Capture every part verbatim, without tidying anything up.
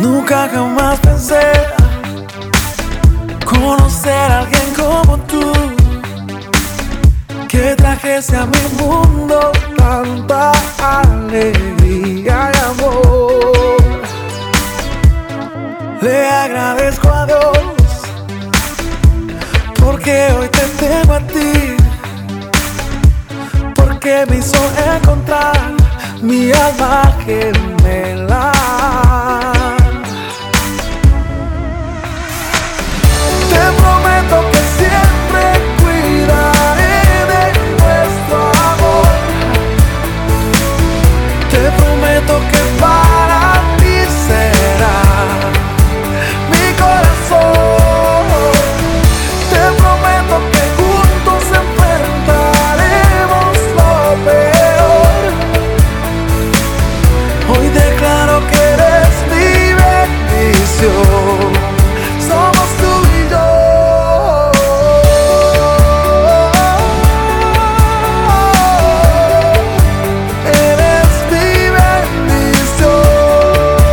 Nunca jamás pensé conocer a alguien como tú, que trajese a mi mundo tanta alegría y amor. Le agradezco a Dios porque hoy te tengo a ti, porque me hizo encontrar mi alma gemela. Te prometo que siempre cuidaré de nuestro amor. Te prometo que para ti será mi corazón. Te prometo que juntos enfrentaremos lo peor. Hoy declaro que eres mi bendición. Somos tú y yo. Eres mi bendición.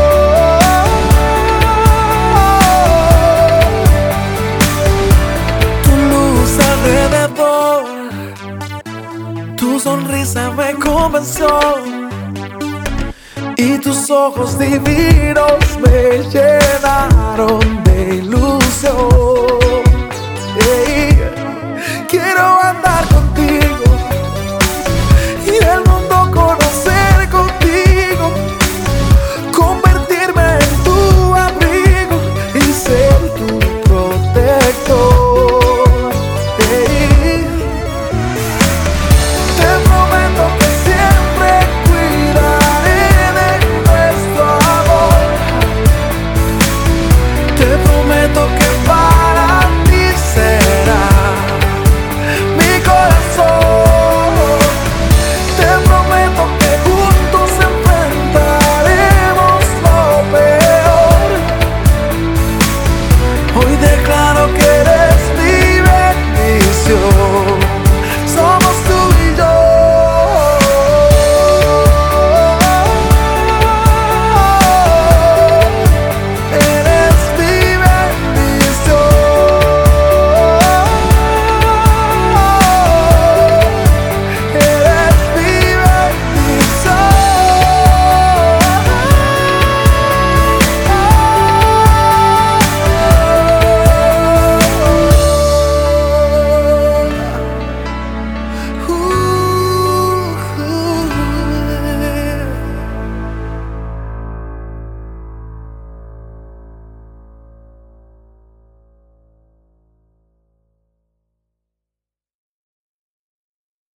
Tu luz alrededor, tu sonrisa me convenció, y tus ojos divinos me llenaron de ilusión.